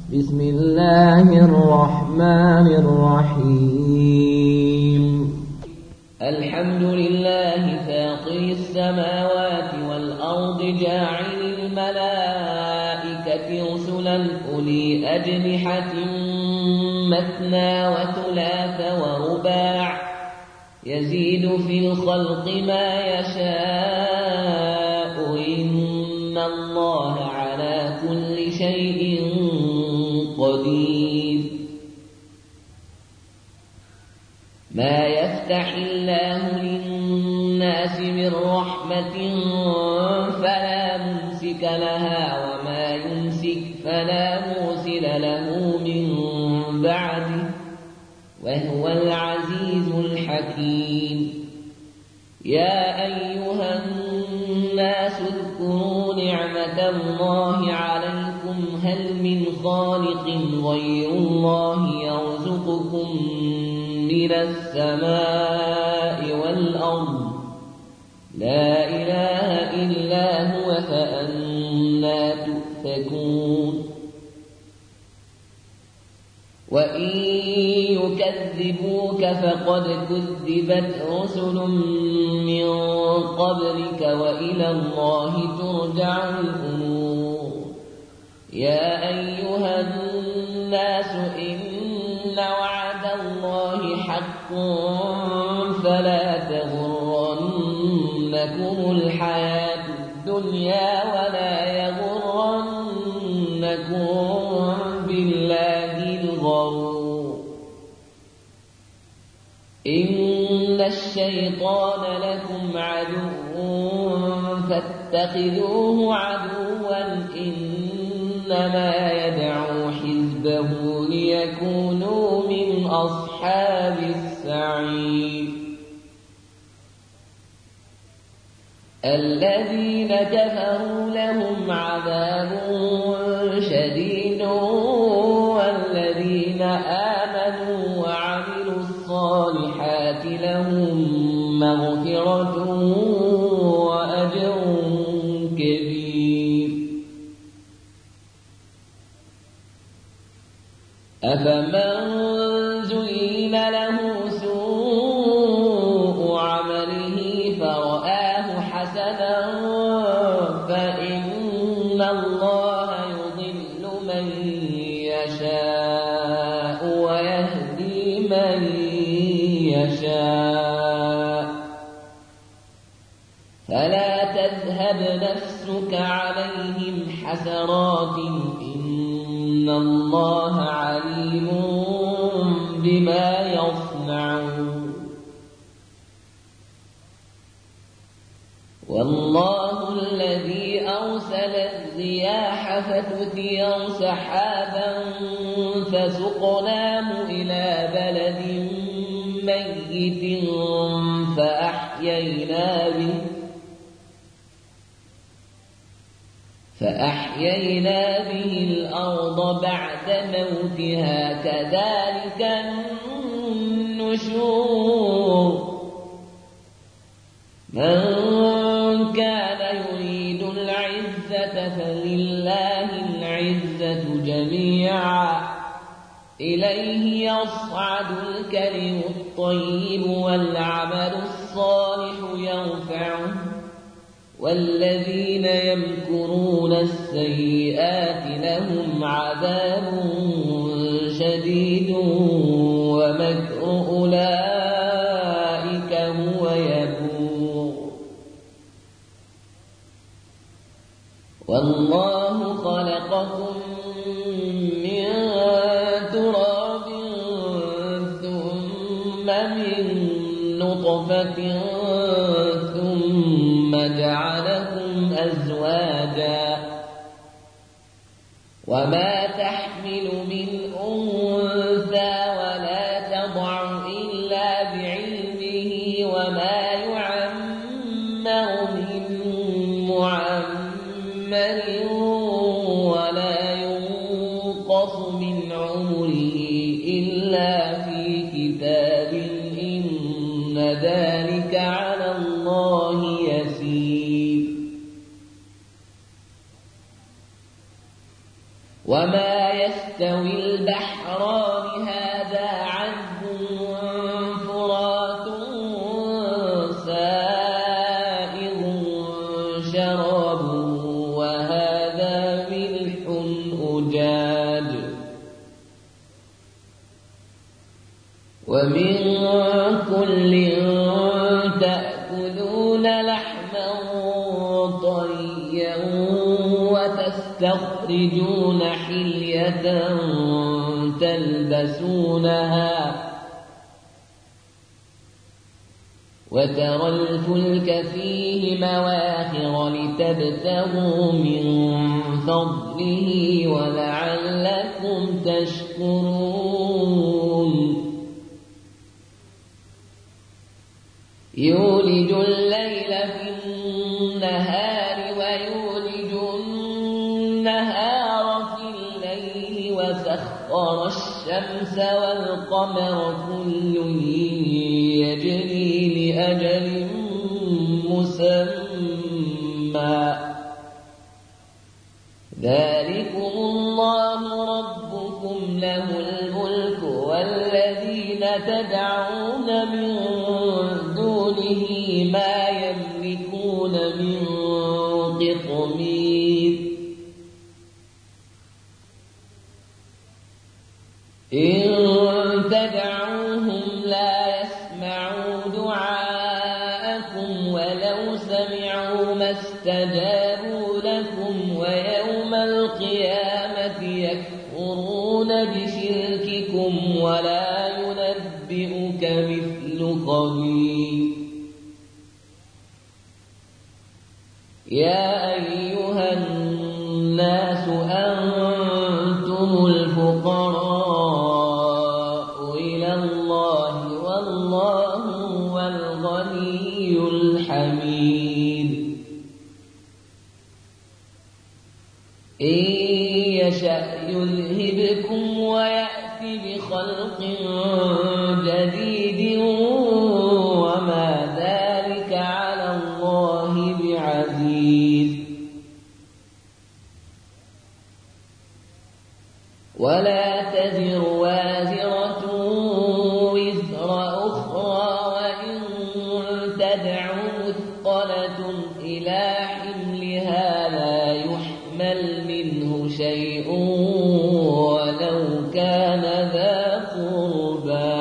بسم الله الرحمن الرحيم الحمد لله فاطر السماوات والأرض جاعل الملائكة رسلا أولي أجنحة مثنى وثلاث ورباع يزيد في الخلق ما يشاء إن الله على كل شيء قدير ما يفتح الله للناس من رحمة فلا ممسك لها وما يمسك فلا مرسل له من بعده وهو العزيز الحكيم يا أيها الناس اذكروا نعمة الله عليكم هل من خالق غير الله يرزقكم من السماء والأرض لا إله إلا هو فأنى تؤفكون وإن يكذبوك فقد كذبت رسل من قبلك وإلى الله ترجع الأمور يا أيها الناس إن وعد الله حق فلا تغرنكم الحياة الدنيا ولا يغرنكم بالله الغرور إن الشيطان لكم عدو فاتخذوه عدوا إنما يدعو حزبه ليكونوا من أصحاب السعير الذين كفروا لهم عذاب شديد والذين آمنوا وعملوا الصالحات لهم مغفرة وأجر كبير أفمن زين له سوء عمله فرآه حسنا فإن الله يضل من يشاء ويهدي من يشاء فلا تذهب نفسك عليهم حسرات إن الله عليم بما يصنعون والله الذي أرسل الرياح فتثير سحابا فسقناه إلى بلد ميت فأحيينا به الأرض بعد موتها كذلك النشور من كان يريد العزة فلله العزة جميعا إليه يصعد الكلم الطيب والعمل الصالح يرفعه والذين يمكرون السيئات لهم عذاب شديد ومكر أولئك هو يبور والله خلقكم من تراب ثم من نطفة ثم جعلكم أزواجا وما تحمل من أنثى ولا تضع إلا بعلمه وما يعمر من معمر ولا ينقص من عمره إلا في كتاب إن ذلك على الله يسير وما يستوي البحران هذا عذب فرات سائغ شرابه وهذا ملح أجاج ومن كل تأكلون لحما طريا وتستخرجون حلية تلبسونها وترى الفلك فيه مواخر لتبتغوا من فضله ولعلكم تشكرون يولج الليل في النهار ويولج النهار في الليل وسخر الشمس والقمر كل يجري لأجل مسمى ذلكم الله ربكم له الملك والذين تدعون من دونه ما يملكون من قطمير إن تدعوهم لا يسمعوا دعاءكم ولو سمعوا ما استجابوا لكم ويوم القيامة يكفرون بشرككم ولا ينبئك مثل خبير يا أيها الناس أنتم الفقراء إلى الله والله هو الغني الحميد إن يشأ يذهبكم ويأتي بخلق جديد وما ذلك على الله بعزيز ولا تزر وازرة وزر أخرى وإن تدع مثقلة إلى حملها لا يحمل منه شيء ولو كان ذا قربى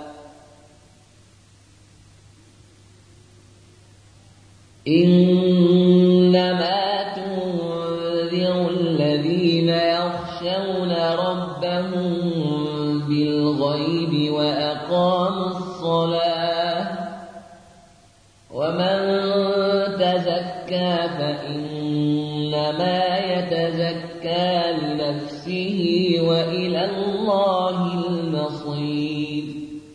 إنما تنذر الذين يخشون ربهم بالغيب وأقاموا الصلاة ومن تزكى فإنما يتزكى لنفسه وإلى الله المصير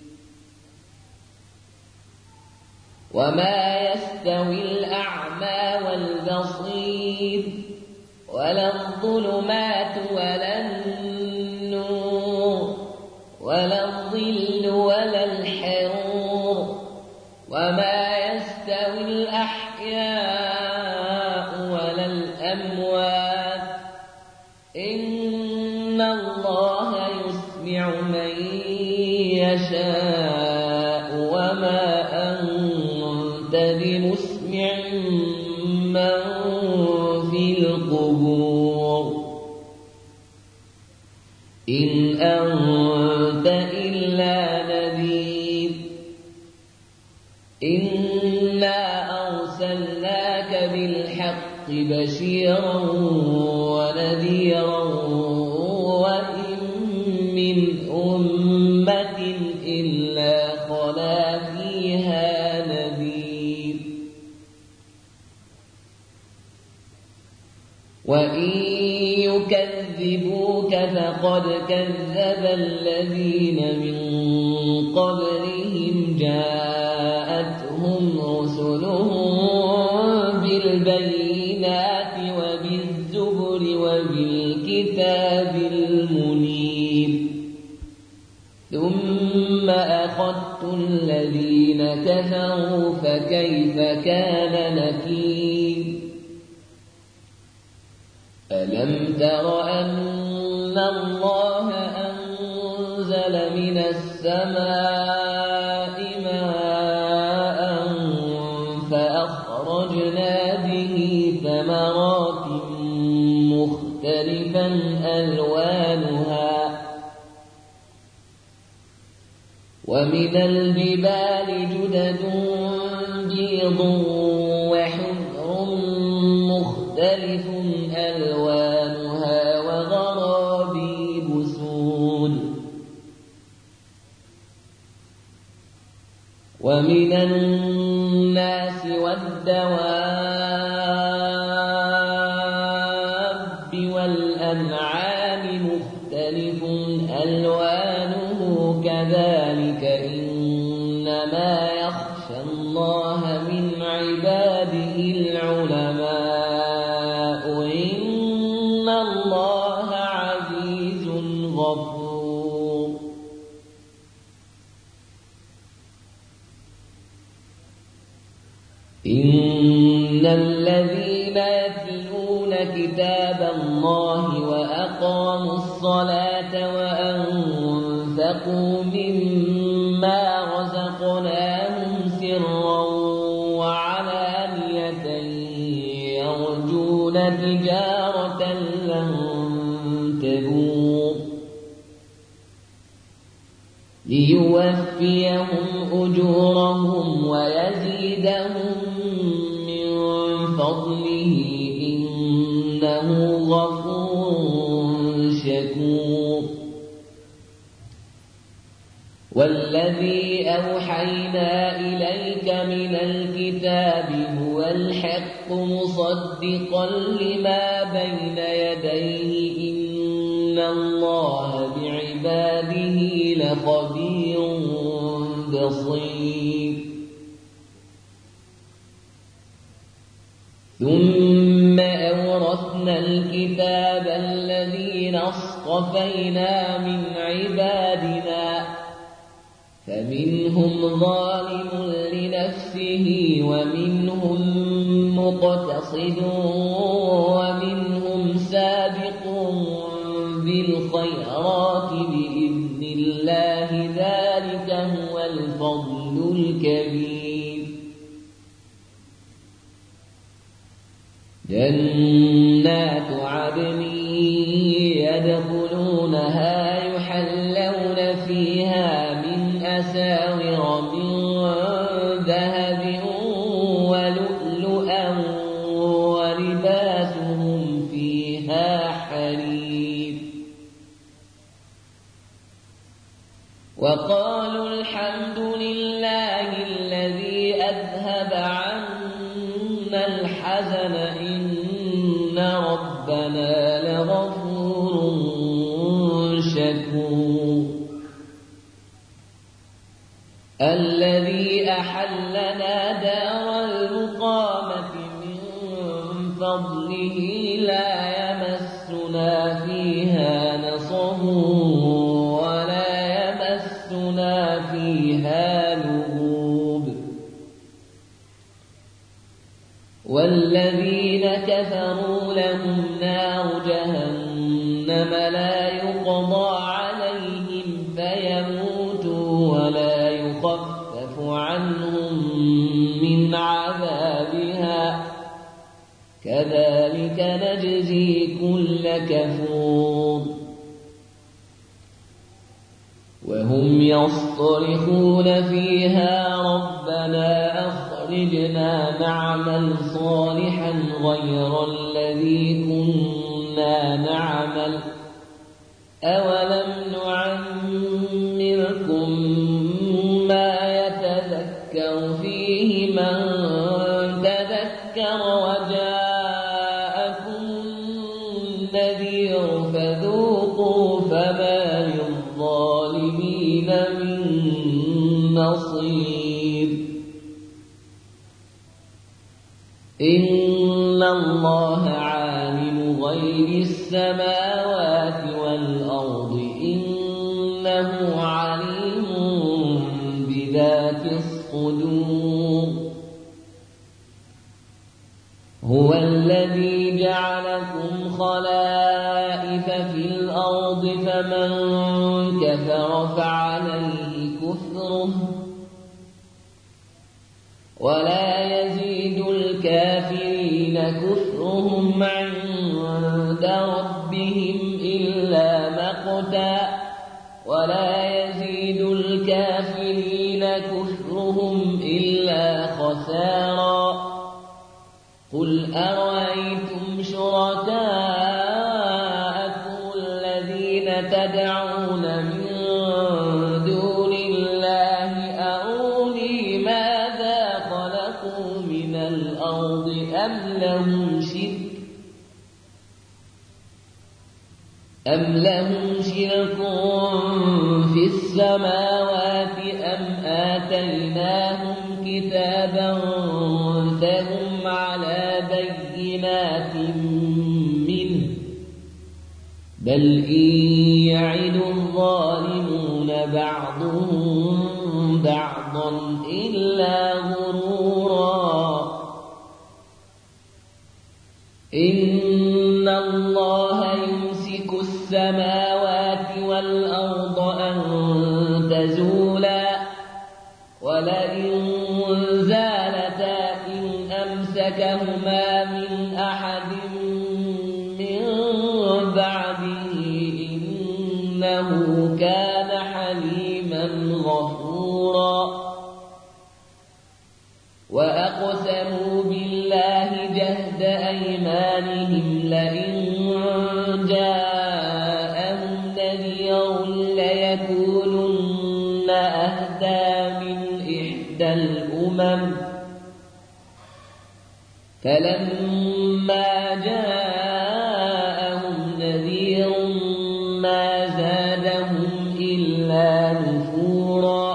وما يستوي الأعمى والبصير ولا الظلمات ولا النور ولا الظل ولا الحرور وما يستوي الأحياء ولا الأموات إن الله يسمع من يشاء وما أنت بمسمع من في القبور إن أنت إلا نذير إنا أرسلناك بالحق بشيرا ونذيرا وإن من أمة إلا خلا فيها نذير وإن يكذبوك فقد كذب الذين من قبلهم جاءتهم رسلهم بالبينات وبالزبر وبالكتاب المنير ثم أخذت الذين كفروا فكيف كان نكير ألم تر أن الله أنزل من السماء ماء فأخرجنا به ثمرات مختلفا ألوانها ومن الجبال جدد بيض وحمر مختلف ألوانها وغرابيب سود ومن الناس والدواب والأنعام مختلف ألوانه كذلك إنما يخشى الله من عباده العلماء إن الله عزيز غفور إن الذين يتلون كتاب الله وأقاموا الصلاة وأنفقوا مما رزقناهم سرا وعلانية يرجون تجارة لن تبور ليوفيهم أجورهم ويزيدهم من فضله إنه غفور شكور والذي أوحينا إليك من الكتاب هو الحق مصدقا لما بين يديه إن الله بعباده لخبير بصير ثم أورثنا الكتاب الذين اصطفينا من عبادنا فمنهم ظالم لنفسه ومنهم مقتصد ومنهم سابق بالخيرات بإذن الله ذلك هو الفضل الكبير جنات عدن يدخلونها يحلون فيها من أساور من ذهب ولؤلؤا ولباسهم فيها حرير وقالوا الحمد لله الذي أذهب عنا الحزن إن ربنا لغفور شكور الذي أحلنا دار المقامة من فضله لا يمسنا فيها نصب ولا يمسنا فيها لغوب والذين كفروا لهم نار جهنم لا يقضى عليهم فيموتوا ولا يخفف عنهم من عذابها كذلك نجزي كل كفور وهم يصطرخون فيها ربنا أخرجنا نعمل صالحا غير الذي كنا نعمل أولم نعمركم ما يتذكر فيه من تذكر وجاءكم النذير فذوقوا فما للظالمين من نصير إن الله عالم غيب السماوات والأرض إنه عليم بذات الصدور هو الذي جعلكم خلائف في الأرض الأرض فمن كفر فعليه كفره ولا يزيد الكافرين كفرهم عند ربهم إلا مقتا ولا يزيد الكافرين كفرهم إلا خسارا قل أرأيتم شركاءكم الذين تدعون من دون الله أروني ماذا خلقوا من الأرض أم لهم شرك في السماوات أم آتيناهم كتابا فهم على بينات منه بل إن يعد الظالمون بعضهم بعضا إلا غرورا إن الله يمسك السماوات والأرض أن تزولا ولئن زالتا إن أمسكهما من أحد من بعده إنه كان حليما غفورا وأقسموا بالله جهد أيمانهم لئن جاءهم نذير ليكونن أهدى من إحدى الأمم فلما جاءهم نذير ما زادهم إلا نفورا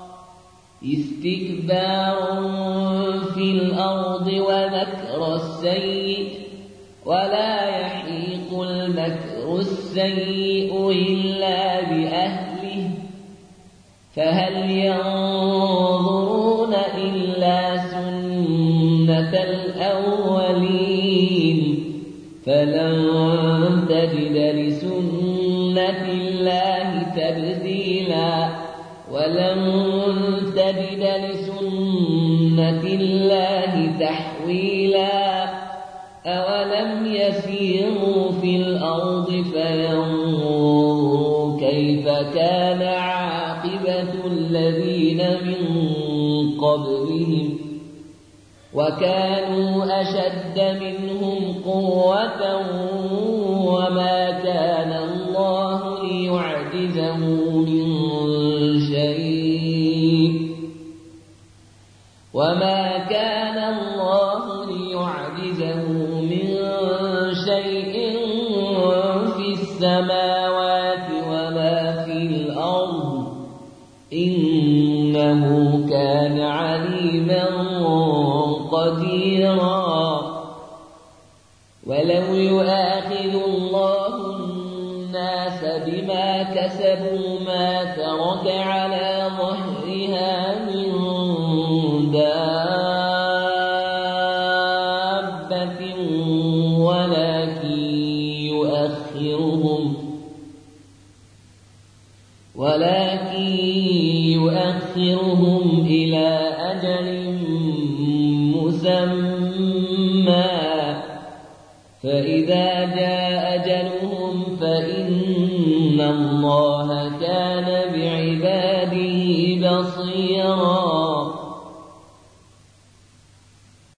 استكبارا في الأرض ومكر السيء ولا يحيق المكر السيء إلا بأهله فهل ينظرون إلا سنة الأولين فلن تجد لسنة الله تبديلا ولن تجد لسنة الله تحويلا أولم يسيروا في الأرض فينظروا كيف كان عاقبة الذين من قبلهم وكانوا أشد منهم قوة وما كان الله ليعجزه من شيء في السماوات وما في الأرض إنه كان عليما قديرا ولو يؤاخذ الله الناس بما كسبوا ما ترك على ظهرها من دابة ولكن يؤخرهم إلى أجل مسمى فإذا جاء أجلهم فإن الله كان بعباده بصيرا